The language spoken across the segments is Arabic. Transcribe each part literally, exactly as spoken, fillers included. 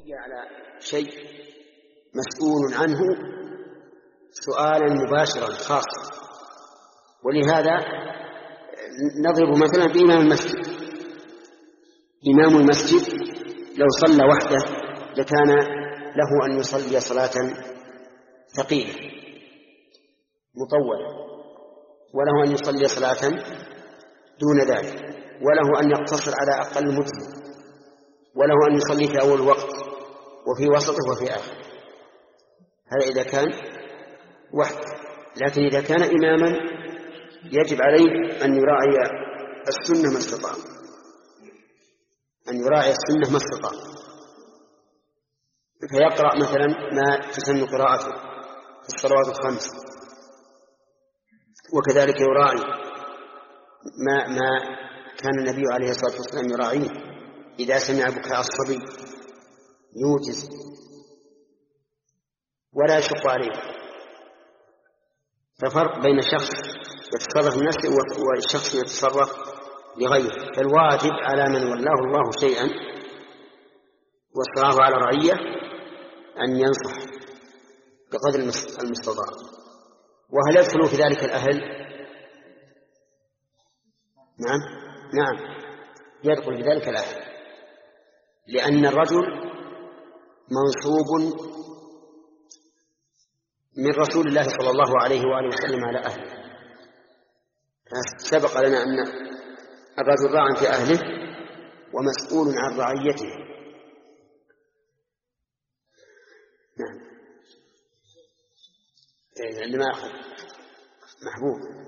الرعية على شيء مسؤول عنه سؤالا مباشرا خاصا. ولهذا نضرب مثلا بإمام المسجد. إمام المسجد لو صلى وحده لكان له أن يصلي صلاة ثقيلة مطولة، وله أن يصلي صلاة دون ذلك، وله أن يقتصر على أقل مدة، وله أن يصلي في أول وقت وفي وسطه وفي آخر. هذا إذا كان وحده. لكن إذا كان إماما يجب عليه أن يراعي السنة ما استطاع، أن يراعي السنة ما استطاع، فيقرأ مثلا ما تسن قراءته في الصلوات الخمس، وكذلك يراعي ما, ما كان النبي عليه الصلاة والسلام يراعيه إذا سمع بكاء الصبي يوجز ولا يشق عليه. ففرق بين شخص يتصرف لنفسه والشخص يتصرف لغيره. فالواجب على من ولاه الله شيئا واصراه على رعية أن ينصح بقدر المستطاع. وهل يدخل في ذلك الأهل؟ نعم نعم يدخل في ذلك الأهل، لأن الرجل منصوب من رسول الله صلى الله عليه وآله وسلم على أهله. سبق لنا أن الرجل راع في أهله ومسؤول عن رعيته. نعم عندما أخذ محبوب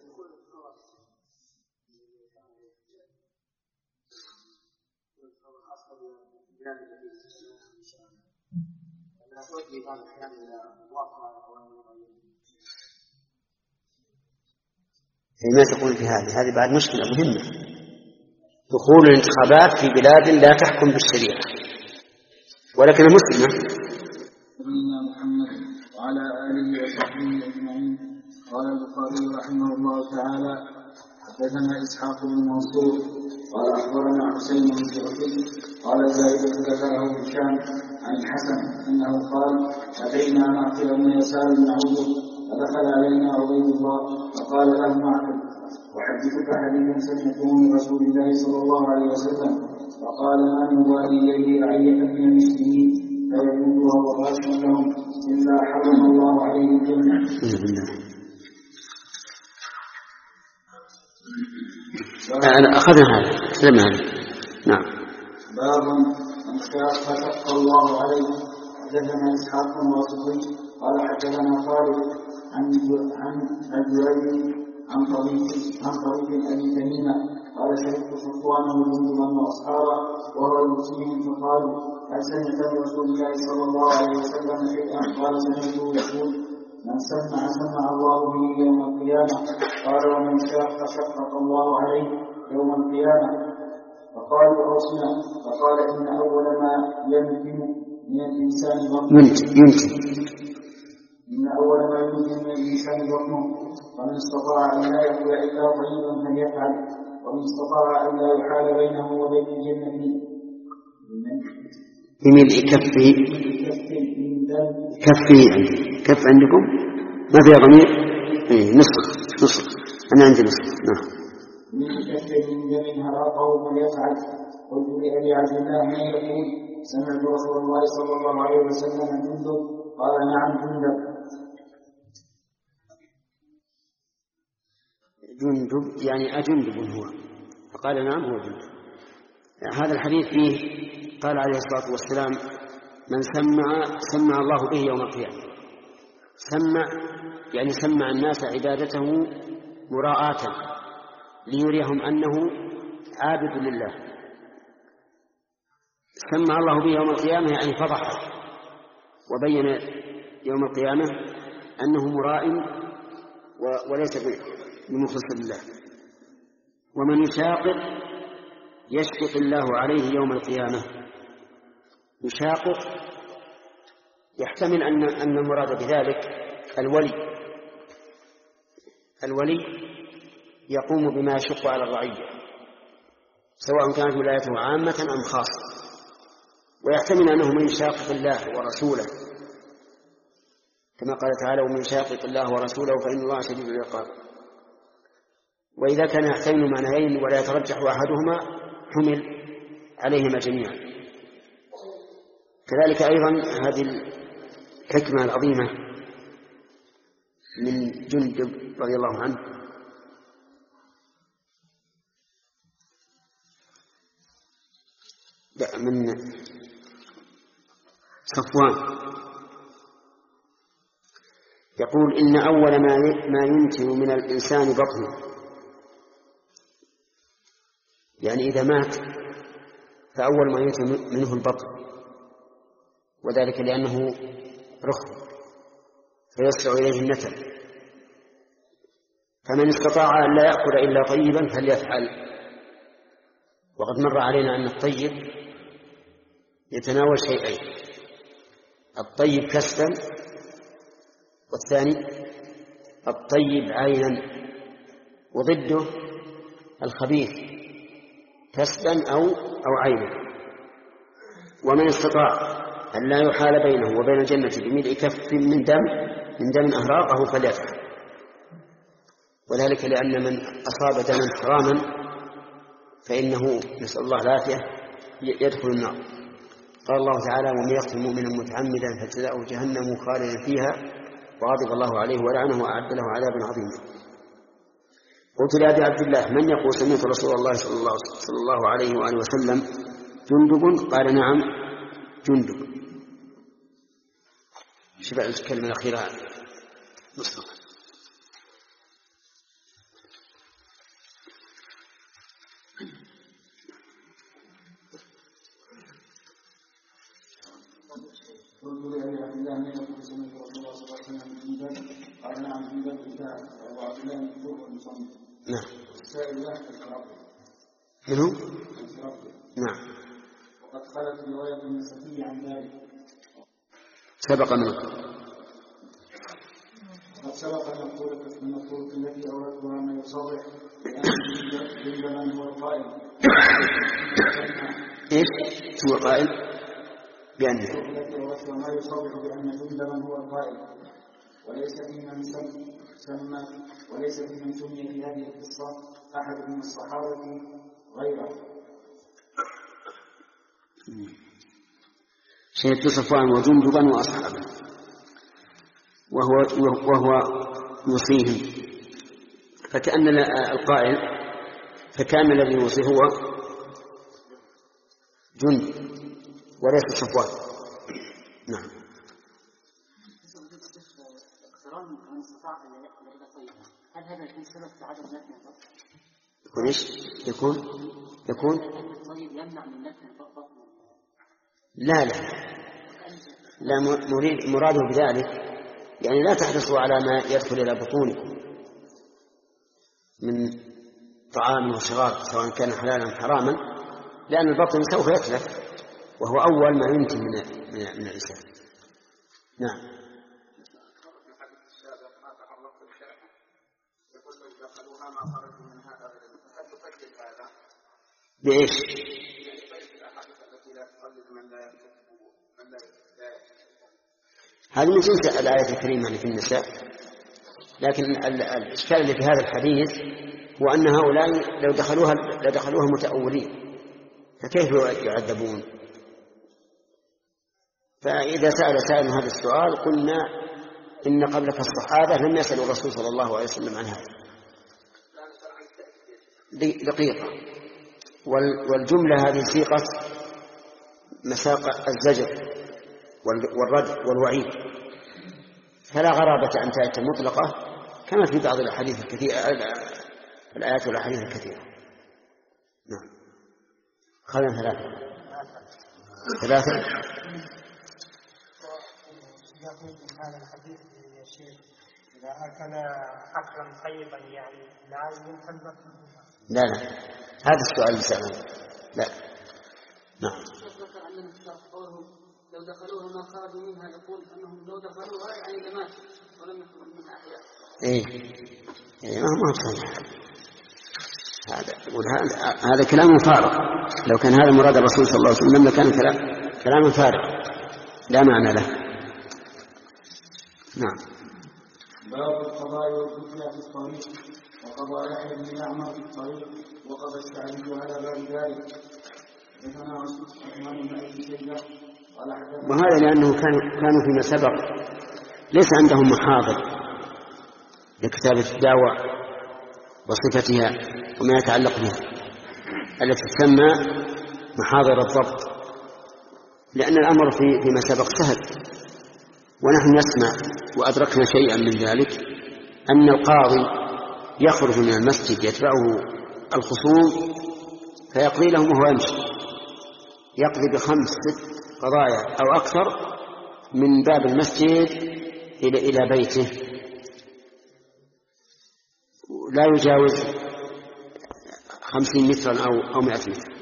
ما تقول في هذه هذه بعد مشكلة مهمة، دخول الانتخابات في بلاد لا تحكم بالشريعة ولكن مسلمة. سيدنا محمد وعلى آله وصحبه أجمعين. قال البخاري رحمه الله تعالى: حدثنا إسحاق بن منصور قال أخبرنا حسين بن سعيد قال زائدة ذكره هشام عن الحسن أنه قال: أتينا معقل بن يسار بن عبد فدخل علينا عبيد الله فقال له معقل: أحدثك حديثا سمعته من رسول الله صلى الله عليه وسلم فقال: ما من والي يلي رعية من المسلمين فيموتها وغاشا لهم إلا حرم الله عليه الجنة. أنا أخذنا هذا سلم هذا. نعم. باب من شاق شق الله عليه. حدثنا إسحاق بن واسطي قال حدثنا خالد عن عن الجريري عن طريق عن طريق أبي تميمة قال: شهدت صفوان وجندبا وأصحابه وهو يوصيهم فقال: هل سمعت رسول الله صلى الله عليه وسلم شيئا؟ قال: سمعته يقول: من سمع سمع الله به يوم القيامة. قال: ومن شاق شقق الله عليه يوم القيامة. فقالوا: أوصنا. فقال: إن أول ما يمكن من الإنسان بطنه إن أول ما يمكن من الإنسان بطنه فمن استطاع أن لا يأكل إلا طيبا فليفعل، ومن استطاع أن لا يحال بينه وبين الجنة بملء كفه. كفه كف عندكم ما فيها ضمير؟ إيه نصف نصف أنا عندي نصف. نعم. من كفه من دم هراقه فليفعل. قلت لأبي عبد الله: ما يقول؟ سمعت رسول الله صلى الله عليه وسلم جندب. قال: نعم جندب. جندب يعني أجندب هو؟ فقال: نعم هو جندب. هذا الحديث فيه قال عليه الصلاة والسلام: من سمع سمع الله به يوم القيامة. سمع يعني سمع الناس عبادته مراءة ليريهم أنه عابد لله. سمع الله به يوم القيامة يعني فضح وبين يوم القيامة أنه مراء وليس بمخلص لله. ومن يشاقق يشقق الله عليه يوم القيامة. يشاقق يحتمل أن أن المراد بذلك الولي. الولي يقوم بما يشق على الرعية، سواء كانت ولايته عامة أم خاصة، ويحتمل أنه من يشاقق الله ورسوله كما قال تعالى ومن يشاقق الله ورسوله فإن الله شديد العقاب. وإذا كان يحتمل معنيين ولا يترجح أحدهما حمل عليهما جميعا. كذلك أيضا هذه الحكمة العظيمة من جندب رضي الله عنه من صفوان يقول إن أول ما ينتن من الإنسان بطنه، يعني إذا مات فأول ما ينتن منه البطن، وذلك لأنه رخو فيسرع إليه النتن، فمن استطاع أن لا يأكل إلا طيبا فليفعل. وقد مر علينا أن الطيب يتناول شيئين: الطيب كسبا، والثاني الطيب عينا، وضده الخبيث كسبا أو أو عينا. ومن استطاع أن لا يحال بينه وبين الجنة بملء كف من دم من دم أهراقه فليفعل، وذلك لأن من أصاب دما حراما فإنه نسأل الله العافية يدخل النار. قال الله تعالى ومن يقتل مؤمنا متعمدا فجزاؤه جهنم خالدا فيها وغضب الله عليه ولعنه وأعد له عذابا عظيما. قلت لأبي عبد الله من يقول سمعت رسول الله صلى الله, صلى الله عليه وآله وسلم جندب؟ قال نعم جندب. شبع الكلمة الأخيرة مصطفى. قلت لأبي عبد الله من يقول سمعت رسول الله صلى الله عليه وسلم جندب؟ قال نعم جندب بالفعل أبو عبد الله من فوق المصنف. نعم. السائل له التربي. منه؟ التربي. نعم. وقد خلت رواية النسائي عن ذلك. سبق منه. وقد سبق أن المقولة من المقولة التي أوردها ما يصرح بأن جندبا هو القائل. إيش؟ هو القائل؟ بأن التي أوردها ما يصرح بأن جندبا هو القائل، وليس في من سمى وليس في من سمي في هذه القصة أحد من الصحابة غيره. شهدت صفوان وجندبا وأصحابه وهو وهو يوصيهم، فكأن القائل فكان الذي يوصي هو جند وليس صفوان. نعم. هل هذا يكون سبب في عدم نفع البطن؟ يكون ايش؟ يكون يكون الطيب يمنع من نفع البطن؟ لا لا لا مريد مراده بذلك يعني لا تحرصوا على ما يدخل إلى بطونكم من طعام وشراب سواء كان حلالا أم حراما، لأن البطن سوف يتلف وهو أول ما ينتج من من الإنسان. نعم. بإيش؟ هذه من جنس الآية الكريمة في النساء، لكن الإشكال اللي في هذا الحديث هو أن هؤلاء لو دخلوها لدخلوها متأولين فكيف يعذبون؟ فإذا سأل سائل هذا السؤال قلنا إن قبلك الصحابة لم يسألوا الرسول صلى الله عليه وسلم عن هذا. دقيقة. والجملة هذه صيغة مساق الزجر والرد والوعيد، فلا غرابة أن تأتي مطلقة كما في بعض الأحاديث الكثيرة الآيات والأحاديث الكثيرة. نعم. خلنا ثلاثة ثلاثة يقول هذا الحديث يا شيخ إذا أكل أكلا طيبا يعني لا يمكن بطنه؟ لا لا هذا السؤال اللي سألوه. لا. نعم. ذكر أن لو دخلوها ما خرجوا منها يقول أنهم لو دخلوها يعني لمات ولم يخرجوا منها أحياء. إيه إيه ما ما صحيح هذا. هذا هذا كلام فارغ. لو كان هذا مراد الرسول صلى الله عليه وسلم لكان كلام كلام فارغ لا معنى له. نعم. باب القضاء والفتيا في الطريق، وقضى يحيى بن يعمر في الطريق، وقضى الشعبي على باب ذلك. حدثنا عثمان بن ابي شيبه قال حدثنا. وهذا لانه كانوا كانوا فيما سبق ليس عندهم محاضر لكتابة الدعوة وصفتها وما يتعلق بها التي تسمى محاضر الضبط، لأن الأمر في فيما سبق سهل، ونحن نسمع وأدركنا شيئا من ذلك أن القاضي يخرج من المسجد يتبعه الخصوم فيقضي لهم وهو يمشي، يقضي بخمس ست قضايا أو أكثر من باب المسجد إلى إلى بيته، لا يجاوز خمسين مترا أو أو مئة متر.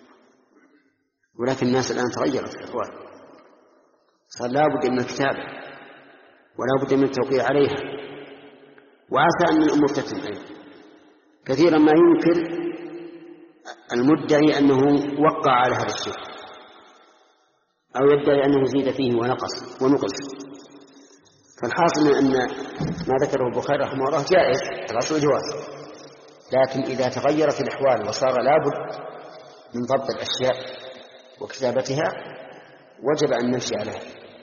ولكن الناس الآن تغيرت الأحوال، صار لا بد من الكتابة ولا بد من التوقيع عليها، وعسى أن الأمور تتم أيضا. كثيرا ما ينكر المدعي أنه وقع على هذا الشيء أو يدعي أنه زيد فيه ونقص ونقص. فالحاصل أن ما ذكره البخاري رحمه الله جائز، الأصل جواز، لكن إذا تغيرت الأحوال وصار لابد من ضبط الأشياء وكتابتها وجب أن نمشي عليها.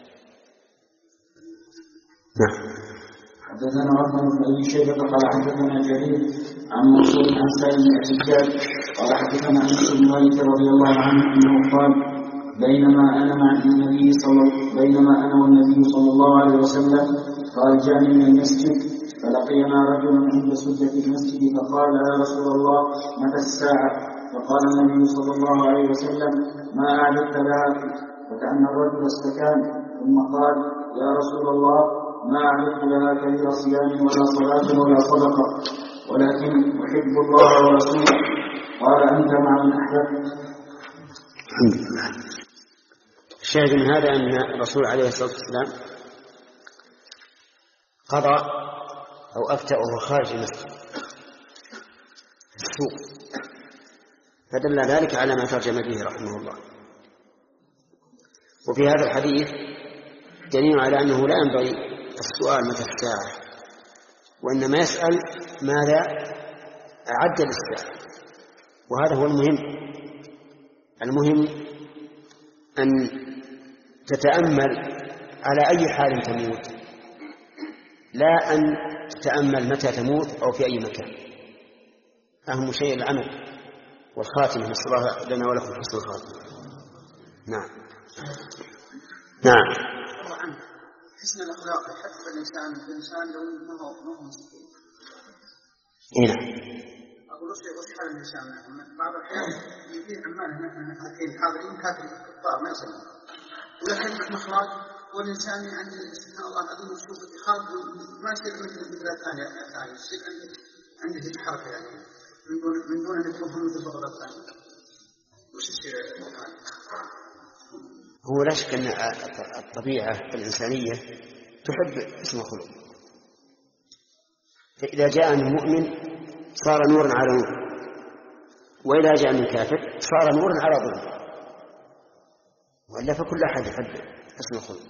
نعم. حدثنا عثمان بن ابي شيبه قال حدثنا جرير عن منصور عن سالم بن الحجاج قال حدثنا انس بن مالك رضي الله عنه انه قال بينما انا مع النبي صلى بينما انا والنبي صلى الله عليه وسلم خارجان من المسجد فلقينا رجلا عند سدة المسجد فقال يا رسول الله متى الساعة؟ فقال النبي صلى الله عليه وسلم ما أعددت لها؟ فكأن الرجل استكان ثم قال يا رسول الله ما أعددت لها كبير صيام ولا صلاة ولا صدقة ولكن أحب الله ورسوله. قال أنت مع من أحببت. الحمد لله. الشاهد من هذا أن الرسول عليه الصلاة والسلام قضى أو أفتى وهو خارج المسجد في السوق، فدل ذلك على ما ترجم به رحمه الله. وفي هذا الحديث دليل على أنه لا ينبغي السؤال متى الساعة، وإنما يسأل ماذا أعد للساعة، وهذا هو المهم. المهم أن تتأمل على أي حال تموت، لا أن تتأمل متى تموت أو في أي مكان. أهم شيء العمل والخاتمة، نسأل الله لنا ولكم حسن الخاتمة. نعم. نعم. حسن الأخلاق يحفز الإنسان الإنسان لو أنه هو مسكين. هنا. أقول وش حال الإنسان؟ بعض الأحيان يجي عمال الحين حاضرين كاتب الطار ما يسمى، ولكن مخراج والإنسان يعني سبحان الله العظيم يشوف اتخاذ ما يصير مثل مثل الثاني الثاني يصير عنده هيك حركة يعني من دون من دون أن يكون مثل الفضل الثاني. وش يصير الحال؟ هو لا شك أن الطبيعة الإنسانية تحب اسم خلق، فإذا جاء من مؤمن صار نورا على نور، وإذا جاء من كافر صار نورا على ظلم، وإلا فكل أحد يحب اسم الخلق.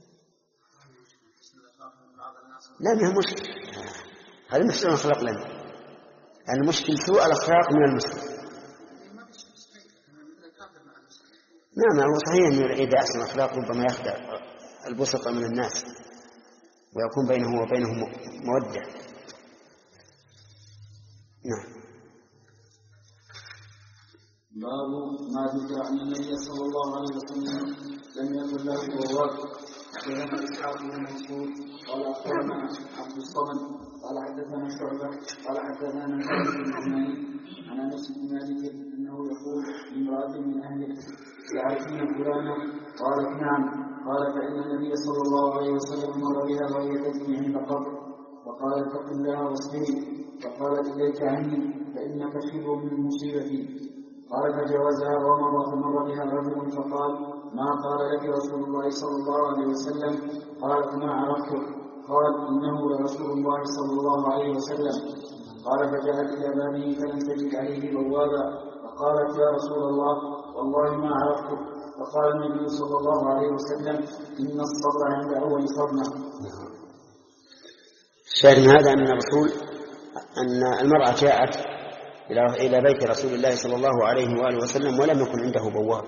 لا ما هو مشكل، هذا المسلم خلق لنا، المشكل سوء الأخلاق من المسلم. نعم هو صحيح أن إذا أحسن الأخلاق ربما يخدع البسطة من الناس ويكون بينه وبينهم مودة. نعم. باب ما ذكر عن النبي صلى الله عليه وسلم لم يكن له ضوابط. حدثنا اسحاق بن منصور قال اخبرنا عبد الصمد قال حدثنا شعبه قال حدثنا محمد بن عمران عن انس بن مالك انه يقول لامراه من اهله تعرفين فلانا؟ قالت نعم. قال فان النبي صلى الله عليه وسلم مر بها وهي تبكي عند قبر فقال اتق الله واصبري، فقالت اليك عني فانك شبر من مصيبتي. قال فجوزها ومر فمر بها رجل فقال ما قال لك رسول الله صلى الله عليه وسلم؟ قالت ما عرفته. قال انه لرسول الله صلى الله عليه وسلم. قال فجاءت الى بابه فلم تجد عليه بوابا، فقالت يا رسول الله والله ما عرفته. وقال النبي صلى الله عليه وسلم إن الصبر عند أول صدمة. الشاهد من هذا أن الرسول أن المرأة جاءت إلى بيت رسول الله صلى الله عليه وآله وسلم ولم يكن عنده بواب،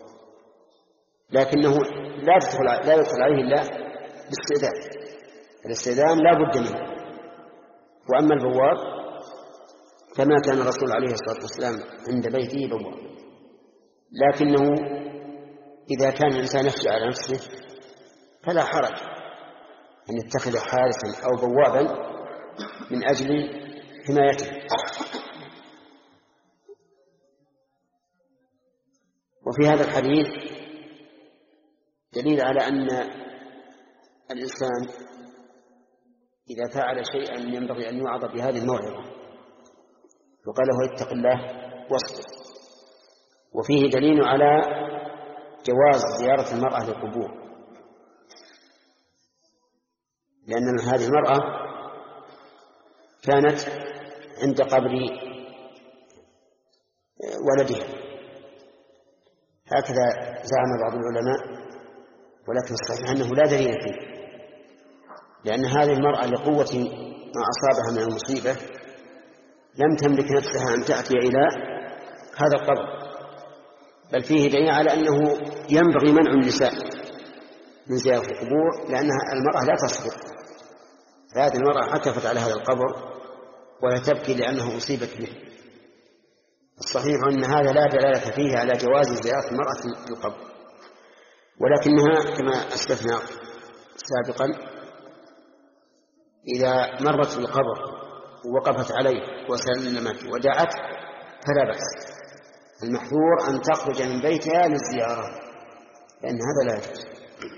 لكنه لا يدخل لا يدخل عليه إلا باستئذان، الاستئذان لا بد منه. وأما البواب فما كان الرسول عليه الصلاة والسلام عند بيته بواب، لكنه إذا كان الإنسان يخشى على نفسه فلا حرج أن يتخذ حارسا أو بوابا من أجل حمايته. وفي هذا الحديث دليل على أن الإنسان إذا فعل شيئا ينبغي أن يوعظ بهذه الموعظة، وقال له اتق الله واصبر. وفيه دليل على جواز زيارة المرأة للقبور، لأن هذه المرأة كانت عند قبر ولدها، هكذا زعم بعض العلماء، ولكن الصحيح أنه لا دليل فيه، لأن هذه المرأة لقوة ما أصابها من المصيبة لم تملك نفسها أن تأتي إلى هذا القبر، بل فيه دليل على أنه ينبغي منع النساء من زيارة القبور، لأنها المرأة لا تصبر. فهذه المرأة عكفت على هذا القبر ولا تبكي لأنه أصيبت به. الصحيح أن هذا لا دلالة فيه على جواز زيارة المرأة للقبر، ولكنها كما أسلفنا سابقا إذا مرت بالقبر ووقفت عليه وسلمت ودعت فلا بأس. المحظور أن تخرج من بيتها للزيارة، لأن هذا لا يجوز.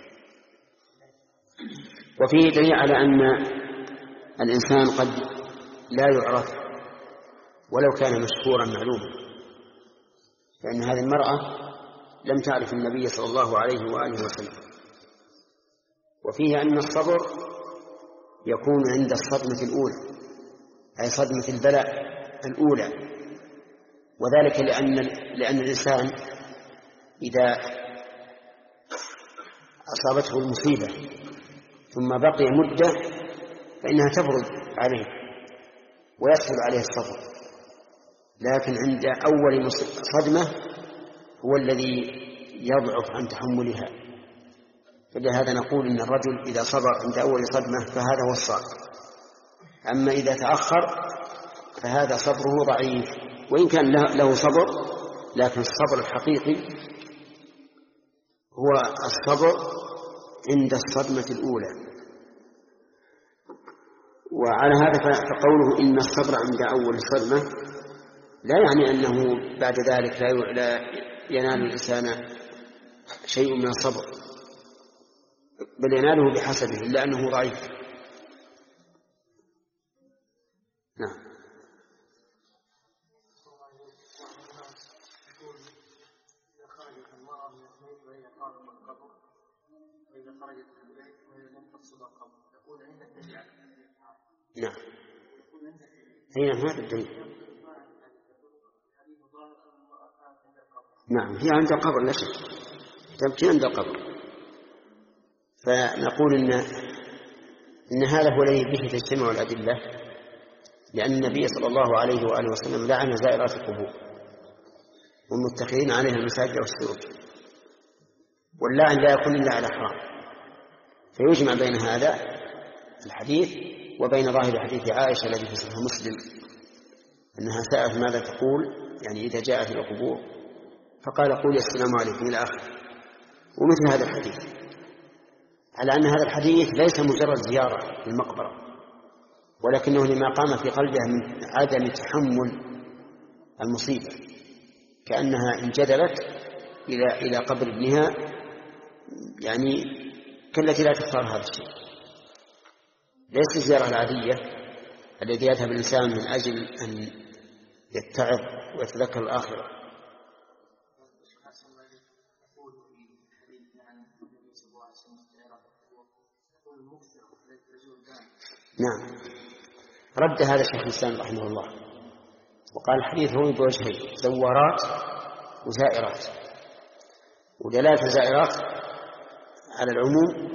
وفيه دليل على أن الإنسان قد لا يعرف ولو كان مشهورا معلوما، لأن هذه المرأة لم تعرف النبي صلى الله عليه وآله وسلم. وفيه أن الصبر يكون عند الصدمة الأولى، أي صدمة البلاء الأولى، وذلك لأن لأن الإنسان إذا أصابته المصيبة ثم بقي مدة فإنها تبرد عليه ويسهل عليه الصبر، لكن عند أول صدمة هو الذي يضعف عن تحملها. فلهذا نقول إن الرجل إذا صبر عند أول صدمة فهذا هو الصابر، أما إذا تأخر فهذا صبره ضعيف، وإن كان له صبر لكن الصبر الحقيقي هو الصبر عند الصدمة الأولى. وعلى هذا فقوله إن الصبر عند أول صدمة لا يعني أنه بعد ذلك لا ينال الإنسان شيء من الصبر، بل يناله بحسبه إلا أنه ضعيف. نعم. نعم. أين هذا الدليل؟ نعم، هي عند القبر لا شك، تبكي عند القبر. فنقول إن إن هذا هو الذي به تجتمع الأدلة، لأن النبي صلى الله عليه وآله وسلم لعن زائرات القبور والمتخذين عليها المساجد والسرج، واللعن لا يكون إلا على حرام. فيجمع بين هذا الحديث وبين ظاهر حديث عائشة الذي في صحيح مسلم أنها سألت ماذا تقول يعني إذا جاءت إلى القبور، فقال قول السلام عليكم إلى آخره. ومثل هذا الحديث، على أن هذا الحديث ليس مجرد زيارة للمقبرة، ولكنه لما قام في قلبها من عدم تحمل المصيبة، كأنها انجذبت إلى إلى قبر ابنها، يعني كالتي لا تختار هذا الشيء. ليس الزيارة العادية الذي يذهب الإنسان من أجل أن يتعظ ويتذكر الآخرة. نعم، رد هذا الشيخ الإسلام رحمه الله وقال الحديث هو بوجهين، زوارات وزائرات. ودلالة الزائرات على العموم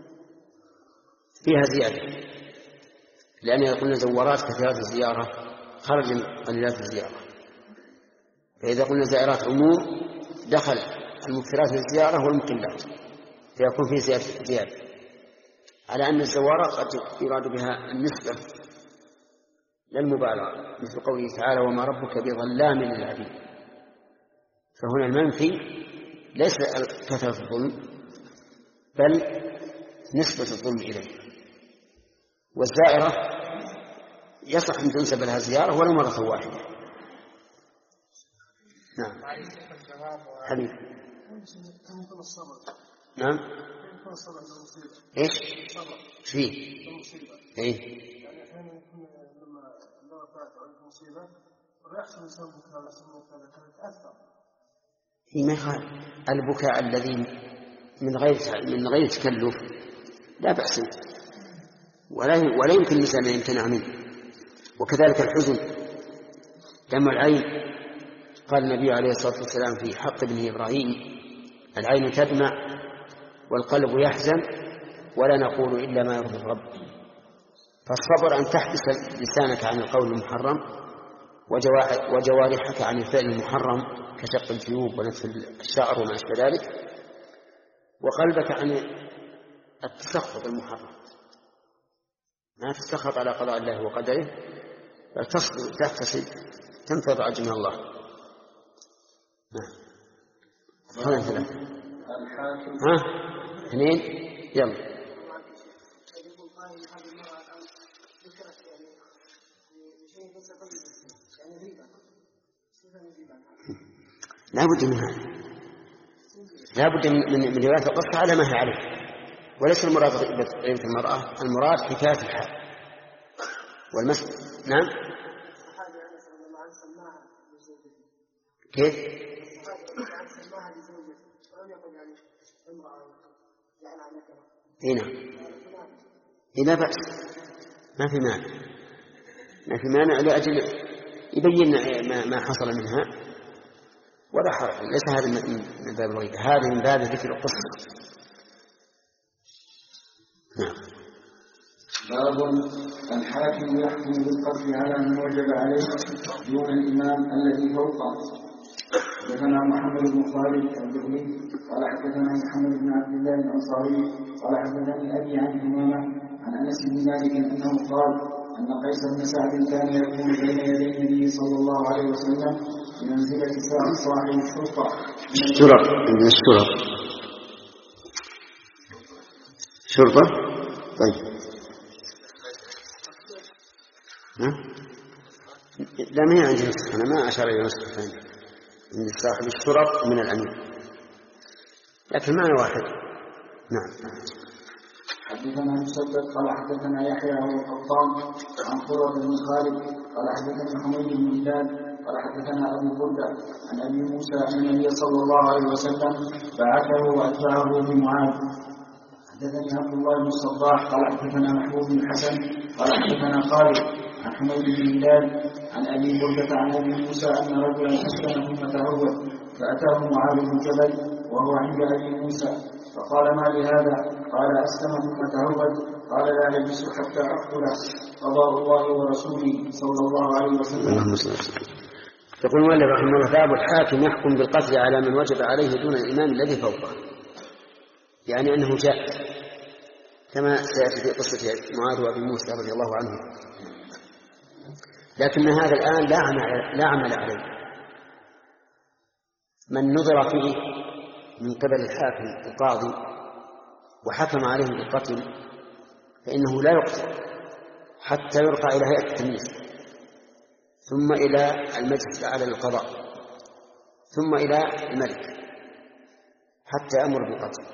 فيها زيادة، لأن إذا قلنا زوارات كثيرات الزيارة خرج من قليلات الزيارة، فإذا قلنا زائرات عموم دخل المكثرات للزيارة والمقلات، فيكون فيه زيادة، على أن الزوارة قد يراد بها النسبة للمبالغة، مثل قوله تعالى وما ربك بظلام للعبيد، فهنا المنفي ليس كثرة الظلم بل نسبة الظلم إليه. والزائرة يصح أن تنسب لها زيارة ولو مرة واحدة. نعم حبيب. نعم ايش فيه ايه يعني احيانا يكون لما لما فات عليك مصيبه ويحصل الانسان بكاء سموه كذا كذا تاثر. هي ما يخالف البكاء الذي من غير من غير تكلف لا بأس، ولا ولا يمكن الإنسان أن يمتنع منه. وكذلك الحزن دمع العين، قال النبي عليه الصلاة والسلام في حق ابن إبراهيم العين تدمع والقلب يحزن ولا نقول إلا ما يرضي الرب. فالصبر أن تحبس لسانك عن القول المحرم وجوارحك عن الفعل المحرم كشق الجيوب ونتف الشعر وما أشبه ذلك، وقلبك عن التسخط المحرم، ما تسخط على قضاء الله وقدره، بل تصبر تحتسب تنتظر أجر من الله. نعم ثلاثة ها اثنين يلا. لا بد من هذا، لا بد من من رواية القصة على ما هي عليه، وليس المراد غيبة المرأة، المراد حكاية الحال والمسك. نعم كيف؟ هنا لا بأس، ما في مانع، ما في مانع لأجل يبين ما حصل منها ولا حرج، ليس هذا من باب الغيبة، هذا من باب ذكر القصة. نعم. باب الحاكم يحكم بالقتل على من وجب عليه دون الإمام الذي فوقه. حدثنا محمد بن خالد الجهني قال حدثنا محمد بن عبد الله الأنصاري قال حدثني أبي عن إمامة عن أنس بن مالك أنه قال أن قيس بن سعد كان يكون بين يدي النبي صلى الله عليه وسلم بمنزلة صاحب الشرطة الشرط من الشرط شرطة. طيب ها؟ لا ما هي عندي نسخ، أنا ما أشار إلى نسخ ثانية من صاحب الشرط من الأمير، لكن معنى واحد. نعم. حدثنا مسدد قال حدثنا يحيى بن القطان عن قرة بن خالد قال حدثنا حميد بن هلال قال حدثنا أبو بردة عن أبي موسى أن النبي صلى الله عليه وسلم بعثه وأتبعه بمعاذ. حدثني عبد الله بن الصباح قال حدثنا محمود بن الحسن قال حدثنا خالد عن حميد بن هلال عن أبي بردة عن أبي موسى أن رجلا أسلم ثم تهود فأتاه معاذ بن جبل وهو عند أبي موسى فقال ما لهذا؟ قال أسلم ثم تهود قال لا يجلس حتى أقتل قضاء الله ورسوله صلى الله عليه وسلم. يقول المؤلف رحمه الله باب الحاكم يحكم بالقتل على من وجب عليه دون الإمام الذي فوقه، يعني أنه جاء كما سيأتي في قصة معاذ وأبي موسى رضي الله عنه، لكن هذا الآن لا عمل, لا عمل عليه. من نظر فيه من قبل الحاكم القاضي وحكم عليه بالقتل فإنه لا يقتل حتى يرفع إلى هيئة التمييز، ثم إلى المجلس الأعلى للقضاء، ثم إلى الملك حتى يأمر بالقتل،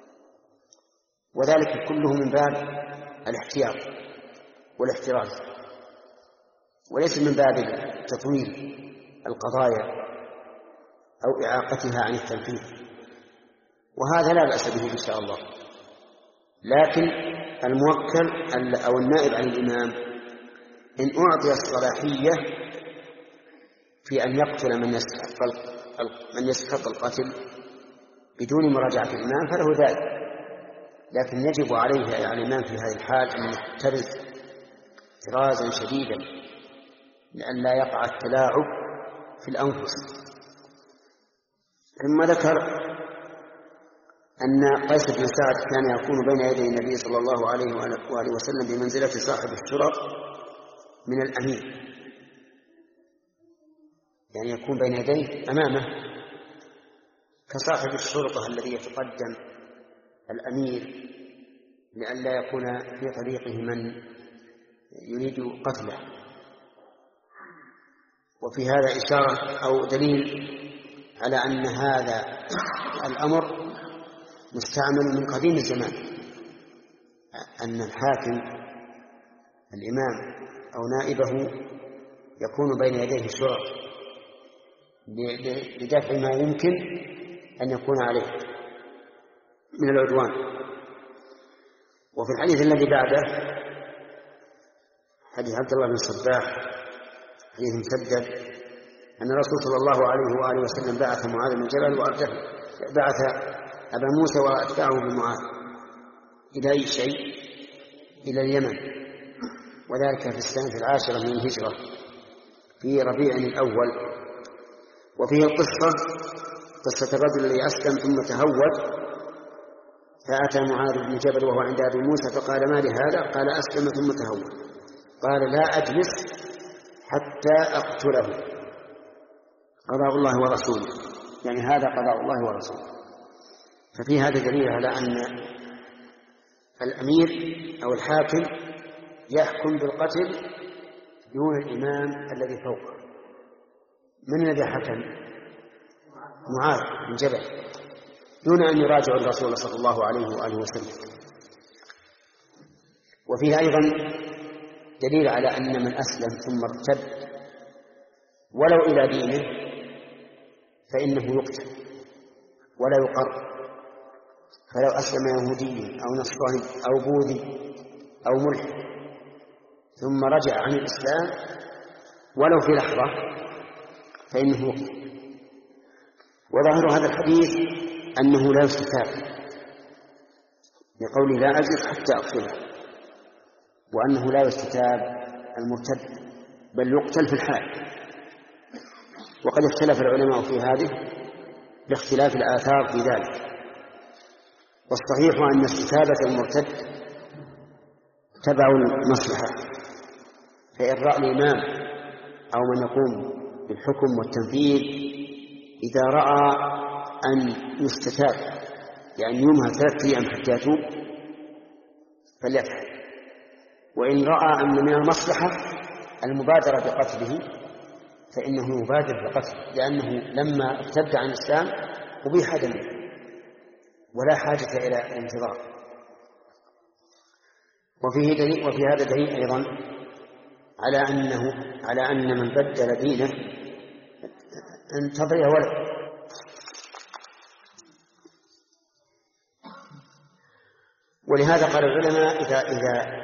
وذلك كله من باب الاحتياط والاحتراز، وليس من باب تطويل القضايا أو إعاقتها عن التنفيذ، وهذا لا بأس به إن شاء الله. لكن الموكل أو النائب عن الإمام إن أعطي الصلاحية في أن يقتل من يستحق من يستحق القتل بدون مراجعة الإمام فله ذلك، لكن يجب عليه على الإمام في هذه الحال أن يحترز احترازا شديدا لئلا يقع التلاعب في الأنفس. ثم ذكر أن قيس بن سعد كان يكون بين يدي النبي صلى الله عليه وآله وسلم بمنزلة صاحب الشرط من الأمير، يعني يكون بين يديه أمامه كصاحب الشرطة الذي يتقدم الأمير لئلا يكون في طريقه من يريد قتله. وفي هذا إشارة أو دليل على أن هذا الأمر مستعمل من قديم الزمان، أن الحاكم الإمام أو نائبه يكون بين يديه الشرط لدفع ما يمكن أن يكون عليه من العدوان. وفي الحديث الذي بعده حديث عبد الله بن الصباح حديث مسدد أن الرسول صلى الله عليه وآله وسلم بعث معاذ بن جبل وأرجه بعث أبا موسى وأتباعه بمعاذ إلى أي شيء؟ إلى اليمن، وذلك في السنة العاشرة من الهجرة في ربيع الأول. وفيه القصة قصة الرجل الذي أسلم ثم تهود فأتى معاذ بن جبل وهو عند أبي موسى فقال ما لهذا؟ قال أسلم ثم تهود. قال لا أجلس حتى أقتله، قضاء الله ورسوله، يعني هذا قضاء الله ورسوله. ففي هذا دليل على أن الأمير أو الحاكم يحكم بالقتل دون الإمام الذي فوقه. من الذي حكم؟ معاذ بن جبل، دون أن يراجع الرسول صلى الله عليه وآله وسلم. وفيه أيضا دليل على أن من أسلم ثم ارتد ولو إلى دينه فإنه يقتل ولا يقر. فلو أسلم يهودي أو نصراني أو بوذي أو ملحد ثم رجع عن الإسلام ولو في لحظة فإنه يقتل. وظاهر هذا الحديث أنه لا يستتاب لقوله لا أجلس حتى أقتله، وأنه لا يستتاب المرتد بل يقتل في الحال. وقد اختلف العلماء في هذه باختلاف الآثار في ذلك، والصحيح أن استتابة المرتد تبع المصلحة، فإن رأى الإمام أو من يقوم بالحكم والتنفيذ إذا رأى أن يستتاب يعني يمهل ثلاثة أيام حتى يتوب فليفعل، وإن رأى أن من المصلحة المبادرة بقتله فإنه يبادر بقتله، لأنه لما ارتد عن الإسلام أبيح دمه ولا حاجة إلى الانتظار. وفيه دليل وفي هذا دليل أيضا على أنه على أن من بدل دينه انتظر ولد. ولهذا قال العلماء إذا إذا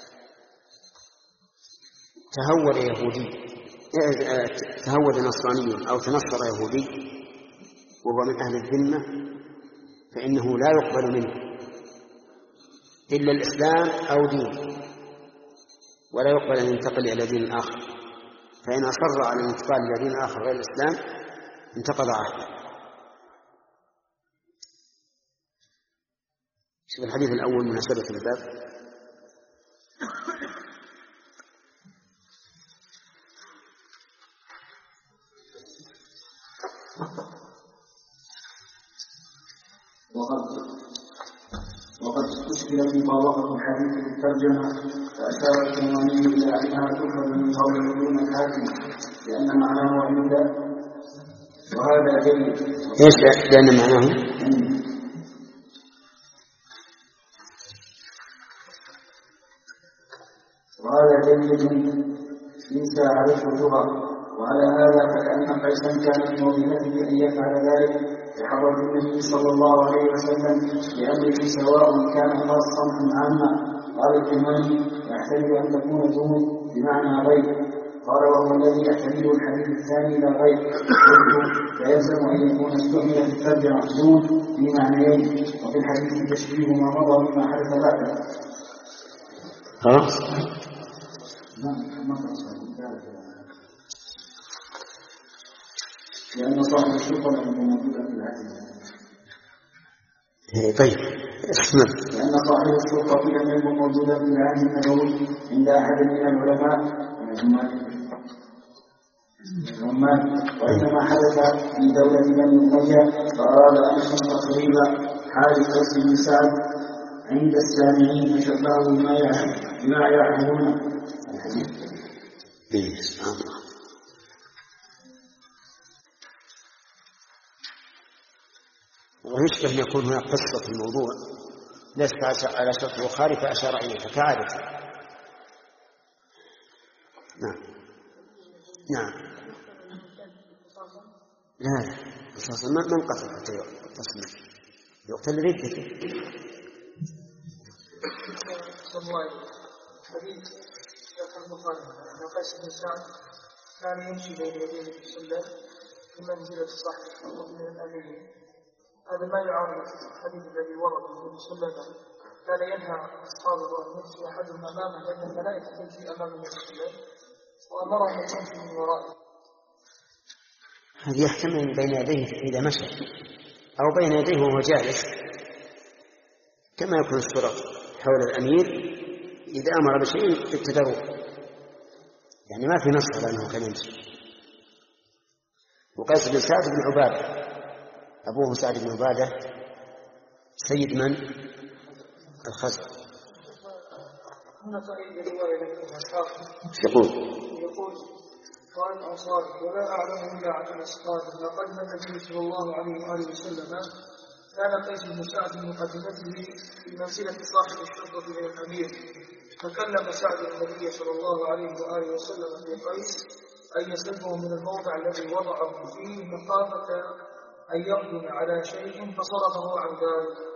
تهود يهودي تهود نصراني أو تنصر يهودي وهو من أهل الذمة فإنه لا يقبل منه إلا الإسلام أو دين، ولا يقبل أن ينتقل إلى دين آخر. فإن أصر على الانتقال إلى دين آخر غير الإسلام انتقض عهده. شوف الحديث الأول مناسبة الباب. وقد وقد أشكلت مطابقة الحديث بالترجمة، فأشار الكناني إلى أنها تؤخذ من قول دون الحاكم لأن معناه عند، وهذا جيد. ايش لأن معناه؟ وهذا جيد ليس عليه اللغة. وعلى هذا فكأن قيسا كان في وظيفته أن يفعل ذلك بحضرة النبي صلى الله عليه وسلم لأمره سواء كان خاصا أم عاما. قال الكماني يحتمل أن تكون دون بمعنى غير. قال وهو الذي يحتمل الحديث الثاني لا غير. قلت فيلزم أن يكون استعمل في الترجمة دون في معنيين، وفي الحديث تشبيه ما مضى بما حدث بعده. خلاص. لأن صاحب السلطة لم يكن موجودا في العهد. طيب اسمع. لأن صاحب السلطة لم يكن موجودا في العهد النبوي عند أحد من العلماء العمال، وإنما حدث في دولة بني أمية، فأراد أن يخص تقريبا حال قيس بن سعد عند السامعين فشبهه بما يعلمون الحديث. ويشبه أن يكون هناك قصة في الموضوع ليست على شرط البخاري فأشار إليها كعادة. نعم نعم. لا قصاصا ما انقطع حتى يقتصر يقتل ردته. حديث شيخ البخاري أن قيس بن سعد كان يمشي بين يديه في السلة في منزلة الصحيح من الأمير. هذا ما يعارض الحديث الذي ورد في السلة كان ينهى أصحابه أن يمشي أحدهم أمامه لأن الملائكة تمشي أمام السلة وأمرهم أن يمشي من ورائه. هذا يحتمل بين يديه إذا مشى أو بين يديه وهو جالس كما يكون الشرط حول الأمير إذا أمر بشيء ابتدروا، يعني ما في نص على أنه كان يمشي. وقيس بن سعد بن عبادة أبوه سعد بن عبادة سيد من؟ الخزرج. هنا صحيح رواية يقول يقول قال الأنصار ولا أعلم إلا عن الأسقاط لقد من النبي صلى الله عليه وآله وسلم كان قيس بن سعد مقدمته في منزلة صاحب الشرطة من الأمير، فكلم سعد النبي صلى الله عليه وآله وسلم في قيس أن يسلمه من الموضع الذي وضعه فيه مخافة أن يقدم على شيء فصرفه عن ذلك.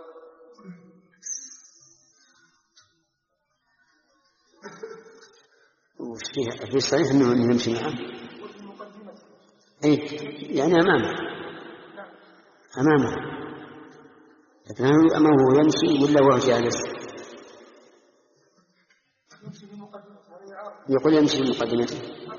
وش فيها؟ في صحيح أنه يمشي معه؟ أي يعني أمامه أمامه، لكن أمامه يمشي ولا هو جالس؟ يقول يمشي بمقدمته،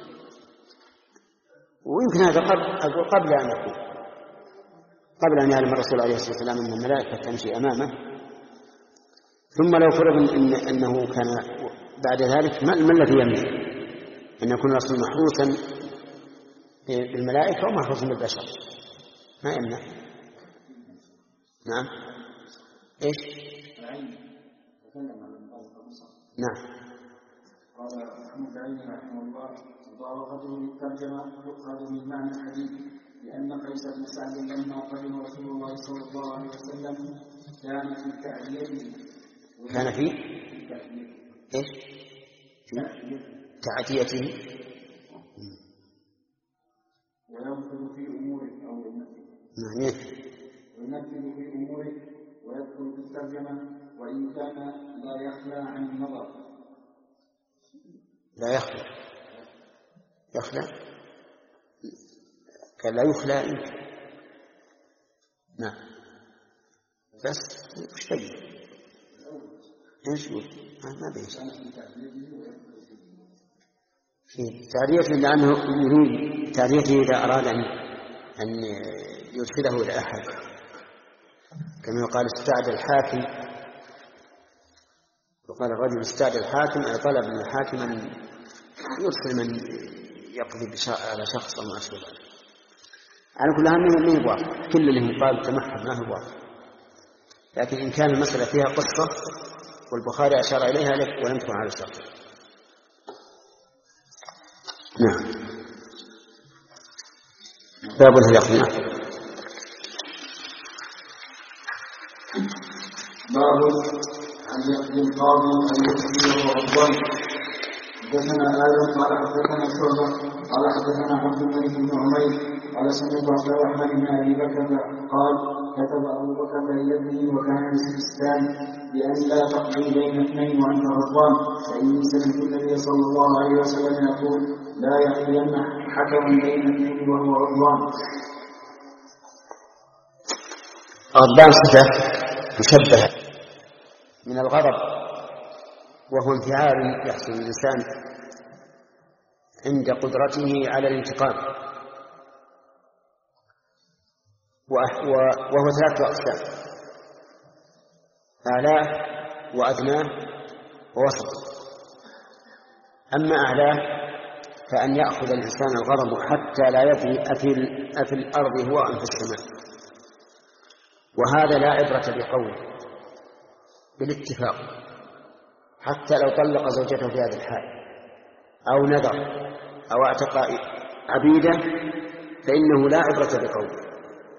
ويمكن هذا قبل قبل أن يقول قبل أن يعلم الرسول عليه الصلاة والسلام أن الملائكة تمشي أمامه. ثم لو فرض إن أنه كان بعد ذلك ما الذي يمنع أن يكون الرسول محروسا بالملائكة ومحروسا بالبشر؟ ما يمنع. نعم إيش؟ نعم. قال محمد علي رحمه الله مطابقته للترجمة يؤخذ من معنى الحديث لأن قيس بن سعد لما قدم رسول الله صلى الله عليه وسلم كان في تعديته كان في إيش؟ تعديته وينفذ في أموره أو نعم وينفذ في أموره ويدخل في الترجمة وإن كان لا يخلى عن النظر. لا يخلى يخلى كان لا يخلى انت. نعم بس وش تجي ايش ما بيش في تعريته لأنه يريد تعريته إذا أراد أن أن يرسله إلى أحد، كما يقال استعد الحاكم، وقال الرجل استعد الحاكم أي طلب من الحاكم أن يرسل من يقضي على شخص أو ما أشبه ذلك. على كل حال من يبغى كل اللي قال تمحض ما هو واضح، لكن إن كان المسألة فيها قصة والبخاري أشار إليها لك ولم تكن على الشرط. نعم. باب اليقظة. باب أن يقضي القاضي أن يقضيه الظن. حدثنا آدم قال حدثنا شعبة قال حدثنا عبد الملك بن عمير قال سمعت عبد الرحمن بن أبي بكر قال كتب أبو بكر لابنه وكان بالاستسلام بأن لا تقضي بين اثنين وأنت غضبان، فإني سمعت النبي صلى الله عليه وسلم يقول لا يقضين حكم بين اثنين وهو غضبان. غضبان صفة مشبهة من الغضب، وهو انفعال يحصل الإنسان عند قدرته على الانتقام، وهو ثلاثة أقسام: أعلاه وأدناه ووسط. أما أعلاه فأن يأخذ الإنسان الغضب حتى لا يدري أفي الأرض هو أم في السماء، وهذا لا عبرة بقوله بالاتفاق، حتى لو طلق زوجته في هذا الحال أو نذر أو اعتق عبيده فإنه لا عبرة بقوله.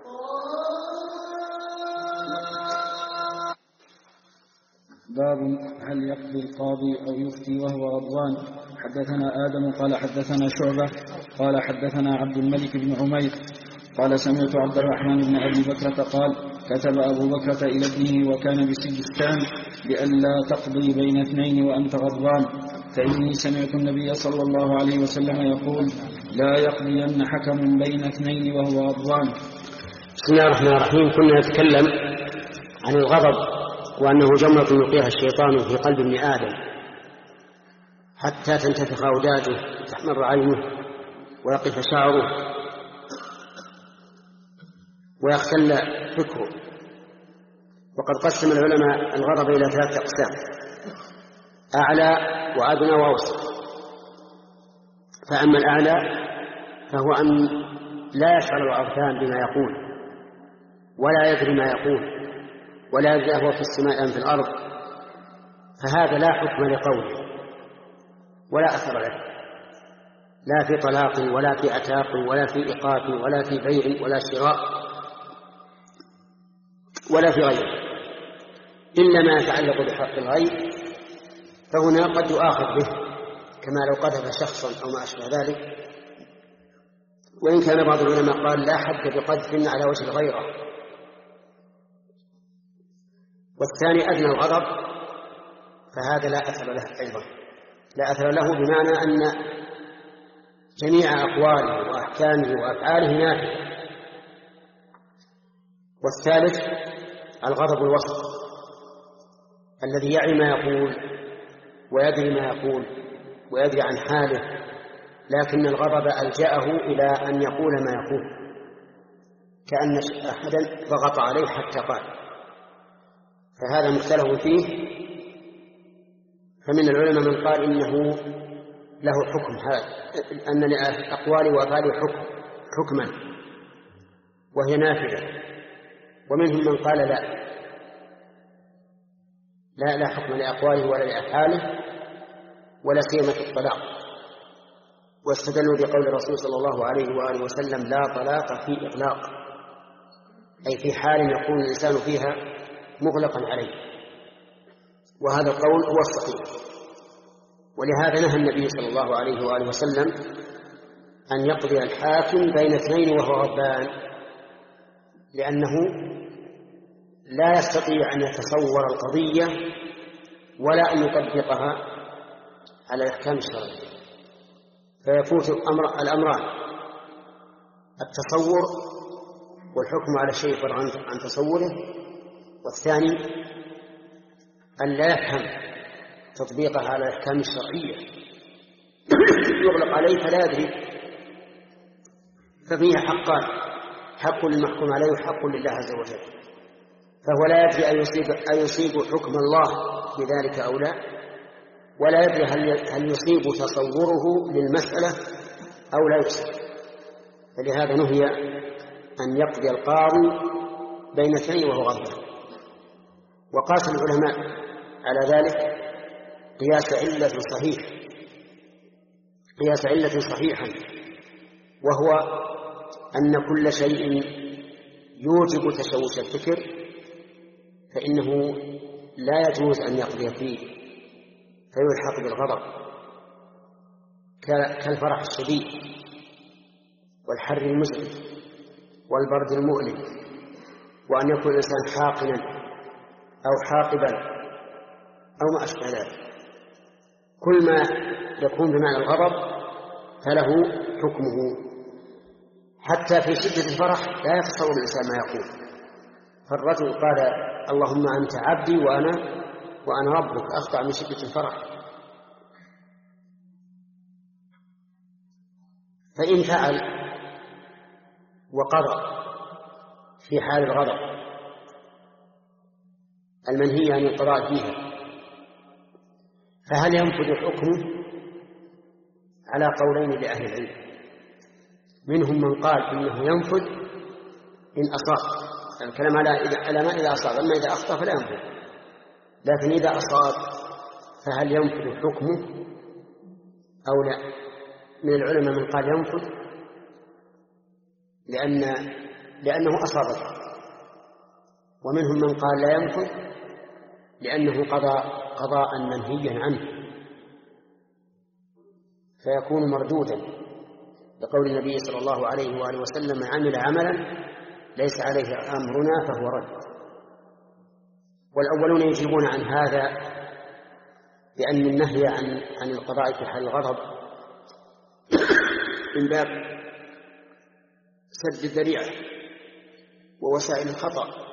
باب هل يقضي القاضي أو يفتي وهو غضبان. حدثنا آدم قال حدثنا شعبة قال حدثنا عبد الملك بن عمير قال سمعت عبد الرحمن بن أبي بكرة قال كتب أبو بكرة إلى ابنه وكان بسجستان بألا تقضي بين اثنين وأنت غضبان، فإني سمعت النبي صلى الله عليه وسلم يقول لا يقضين حكم بين اثنين وهو غضبان. بسم الله الرحمن الرحيم. كنا نتكلم عن الغضب وأنه جمرة يلقيها الشيطان في قلب ابن آدم حتى تنتفخ أوداجه وتحمر عينه ويقف شعره ويختل فكره. وقد قسم العلماء الغضب إلى ثلاثة أقسام: أعلى وأدنى وأوسط. فأما الأعلى فهو أن لا يشعر العرفان بما يقول ولا يدري ما يقول ولا يدري هو في السماء أم في الأرض، فهذا لا حكم لقوله ولا أثر له، لا في طلاق ولا في عتاق ولا في إيقاف ولا في بيع ولا شراء ولا في غيره، إلا ما يتعلق بحق الغير، فهنا قد يؤاخذ به كما لو قذف شخصا أو ما أشبه ذلك. وإن كان بعض العلماء قال لا حد بقذف على وجه الغيرة. والثاني أدنى الغضب فهذا لا أثر له أيضا، لا أثر له بمعنى أن جميع أقواله وأحكامه وأفعاله نافذة. والثالث الغضب الوسط الذي يعي ما يقول ويدري ما يقول ويدري عن حاله، لكن الغضب ألجأه إلى أن يقول ما يقول، كأن أحدا ضغط عليه حتى قال، فهذا مختلف فيه. فمن العلماء من قال إنه له حكم هذا، أن لأقواله وأفعاله حكم حكما وهي نافذة، ومنهم من قال لا لا لا حكم لأقواله ولا لأفعاله ولا سيما في الطلاق، واستدلوا بقول الرسول صلى الله عليه وآله وسلم لا طلاق في إغلاق، أي في حال يكون الإنسان فيها مغلقا عليه، وهذا القول هو الصحيح. ولهذا نهى النبي صلى الله عليه وآله وسلم أن يقضي الحاكم بين اثنين وهو غضبان، لأنه لا يستطيع أن يتصور القضية ولا أن يطبقها على الأحكام الشرعية، فيفوت الأمر الأمران: التصور والحكم على الشيء فرع عن تصوره، والثاني أن لا يفهم تطبيقها على الأحكام الشرعية يغلق عليه فلا يدري. ففيها حقان: حق للمحكوم عليه وحق لله عز وجل، فهو لا يدري أن يصيب, أن يصيب حكم الله بذلك أو لا، ولا يدري هل يصيب تصوره للمسألة أو لا يصيب. فلهذا نهي أن يقضي القاضي بين اثنين وهو غضبان. وقاس العلماء على ذلك قياس علة صحيح قياس علة صحيحا، وهو أن كل شيء يوجب تشوش الفكر فإنه لا يجوز أن يقضي فيه فيلحق بالغضب، كالفرح الشديد والحر المزعج والبرد المؤلم، وأن يكون الإنسان حاقنا أو حاقبا أو ما أشبه ذلك. كل ما يكون بمعنى الغضب فله حكمه، حتى في شدة الفرح لا يتصور الإنسان ما يقول، فالرجل قال اللهم أنت عبدي وأنا وأنا ربك، أخطأ من شدة الفرح. فإن فعل وقضى في حال الغضب المنهي عن القضاء فيها، فهل ينفذ حكمه؟ على قولين لأهل العلم، منهم من قال إنه ينفذ إن أصاب، الكلام على على ما إذا أصاب، أما إذا أخطأ فلا ينفذ، لكن إذا أصاب فهل ينفذ حكمه أو لا؟ من العلماء من قال ينفذ لأن لأنه أصابه، ومنهم من قال لا ينفذ لأنه قضى قضاء منهيا عنه فيكون مردودا، لقول النبي صلى الله عليه وآله وسلم عمل عملا ليس عليه أمرنا فهو رد. والأولون يجيبون عن هذا بأن النهي عن عن القضاء في حال الغضب من باب سد الذريعة ووسائل الخطأ،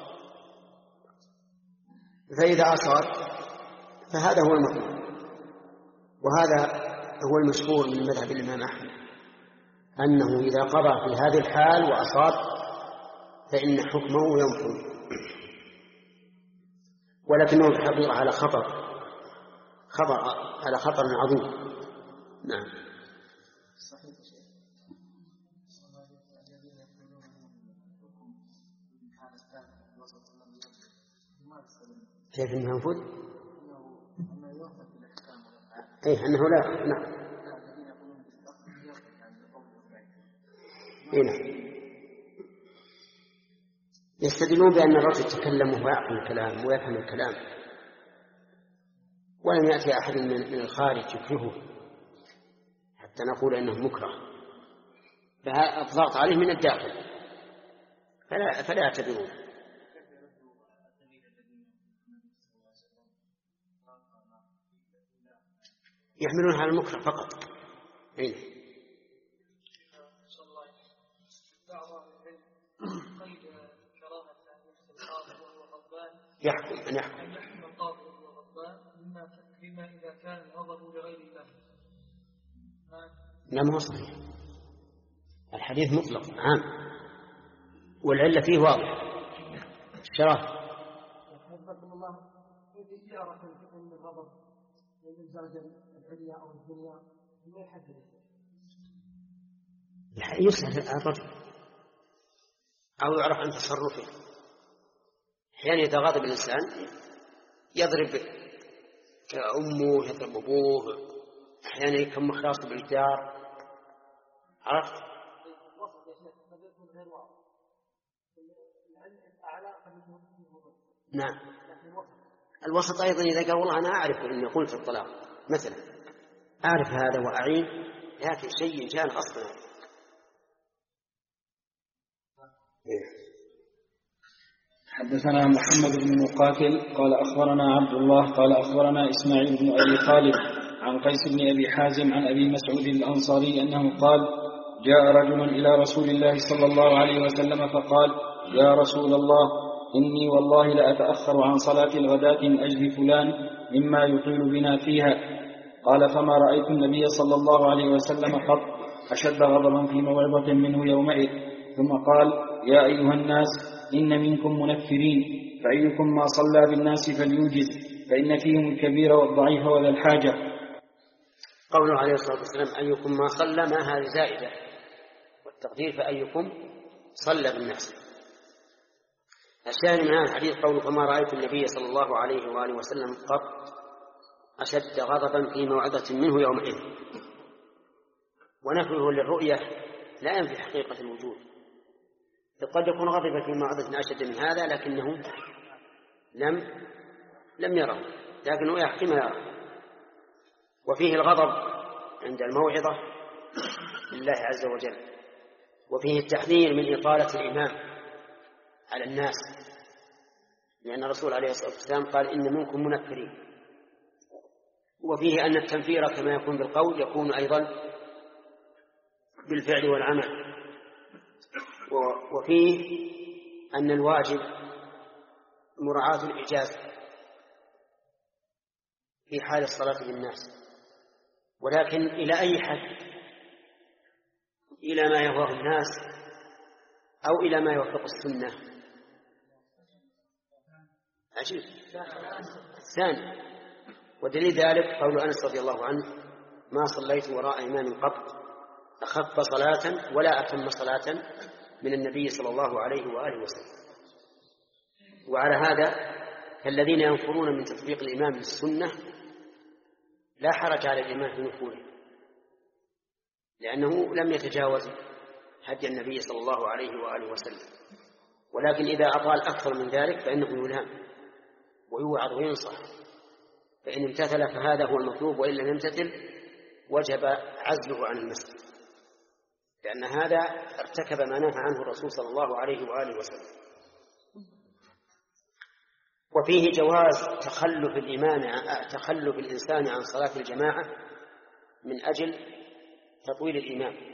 فإذا أصاب فهذا هو المطلوب، وهذا هو المشهور من مذهب الإمام أحمد أنه إذا قضى في هذه الحال وأصاب فإن حكمه ينفذ، ولكنه في الحقيقة على خطر خطر على خطر عظيم. نعم. كيف أنه ينفذ؟ إيه أنه لا. نعم. إيه نعم. يستدلون بأن الرجل يتكلم وهو يعقل الكلام ويفهم الكلام، ولم يأتي أحد من الخارج يكرهه حتى نقول إنه مكره، فالضغط عليه من الداخل، فلا فلا يعتبرون. يحملون على المكره فقط. أين يحكم أن يحكم أن يحكم القاضي وهو غضبان بما إذا كان الغضب لغير الله. لا ما هو صحيح، الحديث مطلق عام والعلة فيه واضح. الشرف حفظكم الله في إشارة من الغضب من الزوجة العليا أو الدنيا ما يحدد يسأل الرجل أو يعرف عن تصرفه. أحيانا يعني يتغاضب الإنسان يضرب أمه يضرب أبوه، أحيانا يعني يكون مخلاص بالجدار، عرفت؟ نعم. الوسط أيضا إذا قال والله أنا أعرف أني قلت الطلاق مثلا، أعرف هذا وأعين، لكن شيء كان أصلا. حدثنا محمد بن مقاتل قال أخبرنا عبد الله قال أخبرنا إسماعيل بن أبي خالد عن قيس بن أبي حازم عن أبي مسعود الأنصاري أنه قال جاء رجل إلى رسول الله صلى الله عليه وسلم فقال يا رسول الله إني والله لأتأخر عن صلاة الغداة من أجل فلان مما يطيل بنا فيها. قال فما رأيت النبي صلى الله عليه وسلم قط أشد غضبا في موعظة منه يومئذ. ثم قال يا أيها الناس إن منكم منفرين، فأيكم ما صلى بالناس فليوجز، فإن فيهم الكبير والضعيف وذا الحاجة. قوله عليه الصلاة والسلام أيكم ما صلى ما هذه زائدة، والتقدير فأيكم صلى بالناس. الشاهد من هذا الحديث قوله فما رأيت النبي صلى الله عليه وآله وسلم قط أشد غضبا في موعظة منه يومئذ. ونفيه للرؤية لا ينفي حقيقة الوجود، قد يكون غضب في موعظة أشد من هذا لكنه لم لم يره، لكنه يحكي ما يرى. وفيه الغضب عند الموعظة لله عز وجل، وفيه التحذير من إطالة الإمام على الناس، لأن الرسول عليه الصلاة والسلام قال إن منكم منفرين. وفيه أن التنفير كما يكون بالقول يكون أيضا بالفعل والعمل. وفيه أن الواجب مراعاة الإجازة في حال الصلاة بالناس، ولكن إلى أي حد؟ إلى ما يهواه الناس أو إلى ما يوافق السنة؟ عجيب. الثاني، ودليل ذلك قول أنس رضي الله عنه: ما صليت وراء إمام قط أخف صلاة ولا أتم صلاة من النبي صلى الله عليه وآله وسلم. وعلى هذا فالذين ينفرون من تطبيق الإمام للسنة لا حرج على الإمام في نفوره، لأنه لم يتجاوز هدي النبي صلى الله عليه وآله وسلم. ولكن إذا أطال أكثر من ذلك فإنه يلام ويوعظ وينصح، فإن امتثل فهذا هو المطلوب، وإن لم يمتثل وجب عزله عن المسجد، لأن هذا ارتكب ما نهى عنه الرسول صلى الله عليه وآله وسلم. وفيه جواز تخلف الإمام تخلف الإنسان عن صلاة الجماعة من أجل تطويل الإمام،